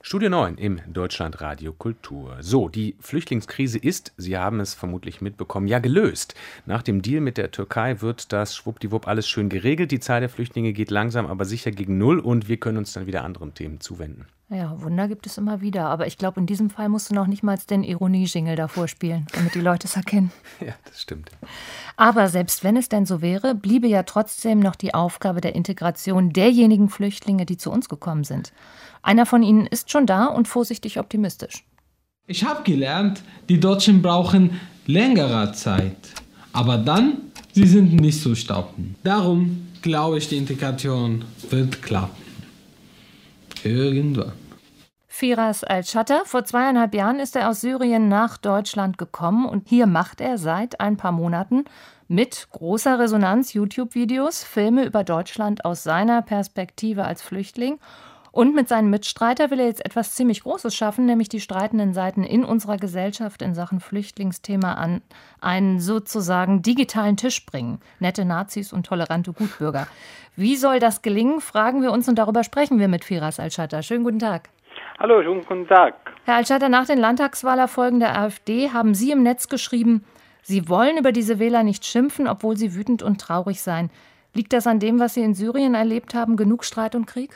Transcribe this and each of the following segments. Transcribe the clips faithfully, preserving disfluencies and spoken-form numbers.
Studio neun im Deutschlandradio Kultur. So, die Flüchtlingskrise ist, Sie haben es vermutlich mitbekommen, ja gelöst. Nach dem Deal mit der Türkei wird das schwuppdiwupp alles schön geregelt. Die Zahl der Flüchtlinge geht langsam, aber sicher gegen Null und wir können uns dann wieder anderen Themen zuwenden. Ja, Wunder gibt es immer wieder. Aber ich glaube, in diesem Fall musst du noch nicht mal den Ironie-Jingle davor spielen, damit die Leute es erkennen. Ja, das stimmt. Aber selbst wenn es denn so wäre, bliebe ja trotzdem noch die Aufgabe der Integration derjenigen Flüchtlinge, die zu uns gekommen sind. Einer von ihnen ist schon da und vorsichtig optimistisch. Ich habe gelernt, die Deutschen brauchen längere Zeit. Aber dann, sie sind nicht so staubend. Darum glaube ich, die Integration wird klappen. Irgendwann. Firas Al-Shatter, vor zweieinhalb Jahren ist er aus Syrien nach Deutschland gekommen und hier macht er seit ein paar Monaten mit großer Resonanz YouTube-Videos, Filme über Deutschland aus seiner Perspektive als Flüchtling. Und mit seinem Mitstreiter will er jetzt etwas ziemlich Großes schaffen, nämlich die streitenden Seiten in unserer Gesellschaft in Sachen Flüchtlingsthema an einen sozusagen digitalen Tisch bringen. Nette Nazis und tolerante Gutbürger. Wie soll das gelingen, fragen wir uns und darüber sprechen wir mit Firas Al-Shatter. Schönen guten Tag. Hallo, schönen guten Tag. Herr Al-Shatter, nach den Landtagswahlerfolgen der AfD haben Sie im Netz geschrieben, Sie wollen über diese Wähler nicht schimpfen, obwohl sie wütend und traurig seien. Liegt das an dem, was Sie in Syrien erlebt haben, genug Streit und Krieg?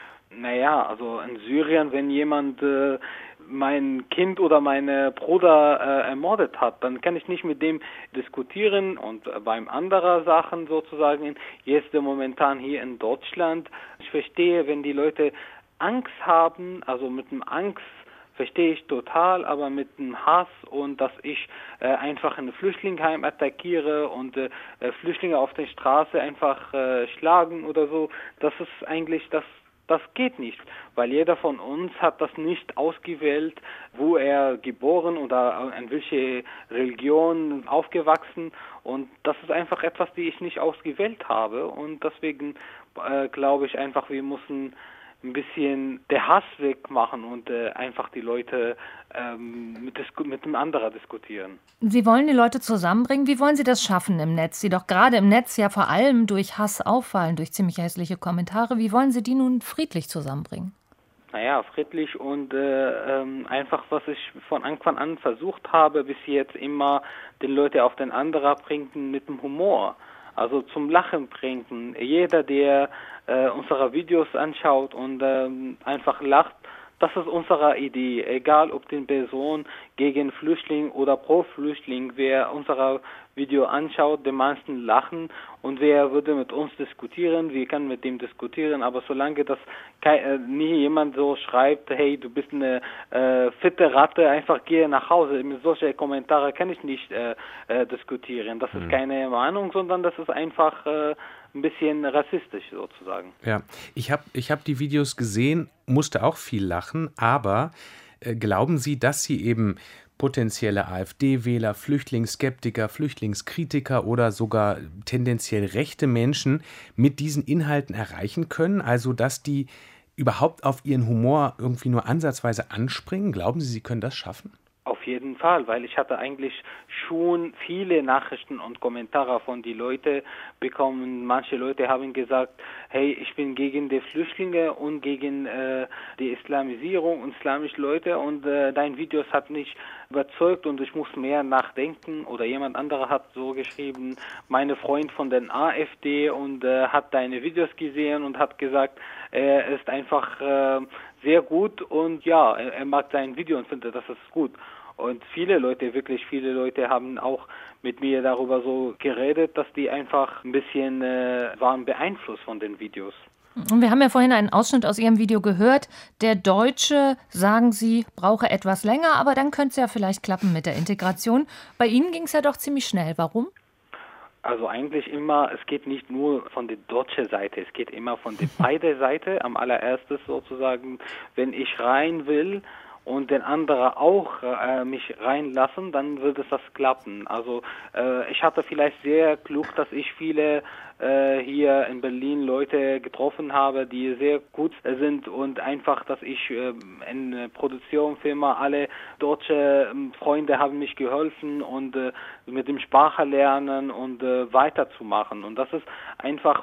Naja, also in Syrien, wenn jemand äh, mein Kind oder meine Bruder äh, ermordet hat, dann kann ich nicht mit dem diskutieren und äh, beim anderen Sachen sozusagen, jetzt momentan hier in Deutschland, ich verstehe, wenn die Leute Angst haben, also mit dem Angst verstehe ich total, aber mit dem Hass und dass ich äh, einfach ein Flüchtlingsheim attackiere und äh, Flüchtlinge auf der Straße einfach äh, schlagen oder so, das ist eigentlich das Das geht nicht, weil jeder von uns hat das nicht ausgewählt, wo er geboren oder in welche Religion aufgewachsen, und das ist einfach etwas, die ich nicht ausgewählt habe, und deswegen äh, glaube ich einfach, wir müssen ein bisschen der Hass wegmachen und äh, einfach die Leute ähm, mit, mit dem anderen diskutieren. Sie wollen die Leute zusammenbringen. Wie wollen Sie das schaffen im Netz, die doch gerade im Netz ja vor allem durch Hass auffallen, durch ziemlich hässliche Kommentare? Wie wollen Sie die nun friedlich zusammenbringen? Naja, friedlich und äh, ähm, einfach, was ich von Anfang an versucht habe, bis jetzt immer den Leute auf den anderen bringen mit dem Humor. Also zum Lachen bringen. Jeder, der äh, unsere Videos anschaut und ähm, einfach lacht, das ist unsere Idee. Egal, ob die Person gegen Flüchtling oder pro Flüchtling, wer unser Video anschaut, die meisten lachen, und wer würde mit uns diskutieren, wir können mit dem diskutieren, aber solange das kein, äh, nie jemand so schreibt, hey, du bist eine äh, fitte Ratte, einfach gehe nach Hause, mit solchen Kommentaren kann ich nicht äh, äh, diskutieren. Das ist mhm. keine Meinung, sondern das ist einfach äh, ein bisschen rassistisch sozusagen. Ja, ich habe ich hab die Videos gesehen, musste auch viel lachen, aber äh, glauben Sie, dass Sie eben potenzielle AfD-Wähler, Flüchtlingsskeptiker, Flüchtlingskritiker oder sogar tendenziell rechte Menschen mit diesen Inhalten erreichen können? Also, dass die überhaupt auf ihren Humor irgendwie nur ansatzweise anspringen? Glauben Sie, Sie können das schaffen? Auf jeden Fall, weil ich hatte eigentlich schon viele Nachrichten und Kommentare von den Leuten bekommen. Manche Leute haben gesagt, hey, ich bin gegen die Flüchtlinge und gegen äh, die Islamisierung und islamische Leute, und äh, dein Videos hat mich überzeugt und ich muss mehr nachdenken. Oder jemand anderer hat so geschrieben, meine Freund von der AfD, und äh, hat deine Videos gesehen und hat gesagt, er ist einfach äh, sehr gut, und ja, er, er mag sein Video und findet, das ist gut. Und viele Leute, wirklich viele Leute haben auch mit mir darüber so geredet, dass die einfach ein bisschen äh, waren beeinflusst von den Videos. Und wir haben ja vorhin einen Ausschnitt aus Ihrem Video gehört. Der Deutsche, sagen Sie, brauche etwas länger, aber dann könnte es ja vielleicht klappen mit der Integration. Bei Ihnen ging es ja doch ziemlich schnell. Warum? Also eigentlich immer, es geht nicht nur von der deutschen Seite, es geht immer von der beiden Seite. Am allererstes sozusagen, wenn ich rein will und den anderen auch äh, mich reinlassen, dann wird es das klappen. Also äh, ich hatte vielleicht sehr Glück, dass ich viele äh, hier in Berlin Leute getroffen habe, die sehr gut sind, und einfach, dass ich äh, in Produktionsfirma, alle deutsche äh, Freunde haben mich geholfen und äh, mit dem Sprache lernen und äh, weiterzumachen. Und das ist einfach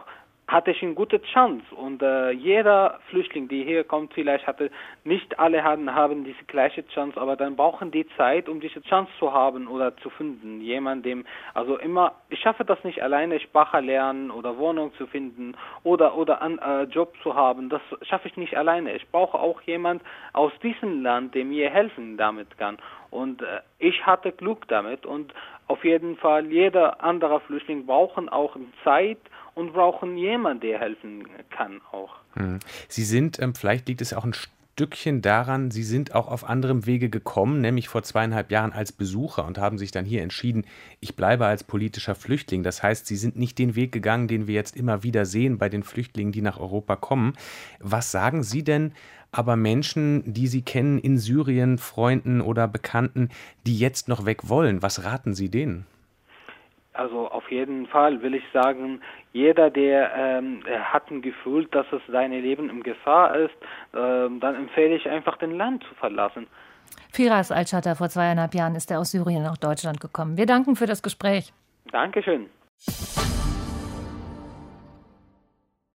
hatte ich eine gute Chance. Und äh, jeder Flüchtling, der hier kommt, vielleicht hatte, nicht alle haben, haben diese gleiche Chance, aber dann brauchen die Zeit, um diese Chance zu haben oder zu finden. Jemand, dem, also immer, ich schaffe das nicht alleine, Sprache lernen oder Wohnung zu finden oder, oder einen äh, Job zu haben. Das schaffe ich nicht alleine. Ich brauche auch jemand aus diesem Land, der mir helfen damit kann. Und äh, ich hatte Glück damit und auf jeden Fall jeder andere Flüchtling brauchen auch Zeit und brauchen jemanden, der helfen kann auch. Sie sind, ähm, vielleicht liegt es auch ein Stückchen daran, Sie sind auch auf anderem Wege gekommen, nämlich vor zweieinhalb Jahren als Besucher und haben sich dann hier entschieden, ich bleibe als politischer Flüchtling. Das heißt, Sie sind nicht den Weg gegangen, den wir jetzt immer wieder sehen bei den Flüchtlingen, die nach Europa kommen. Was sagen Sie denn aber Menschen, die Sie kennen in Syrien, Freunden oder Bekannten, die jetzt noch weg wollen? Was raten Sie denen? Also auf jeden Fall will ich sagen, jeder, der ähm, hat ein Gefühl, dass es sein Leben in Gefahr ist, ähm, dann empfehle ich einfach, den Land zu verlassen. Firas Al-Shatter, vor zweieinhalb Jahren ist er aus Syrien nach Deutschland gekommen. Wir danken für das Gespräch. Dankeschön.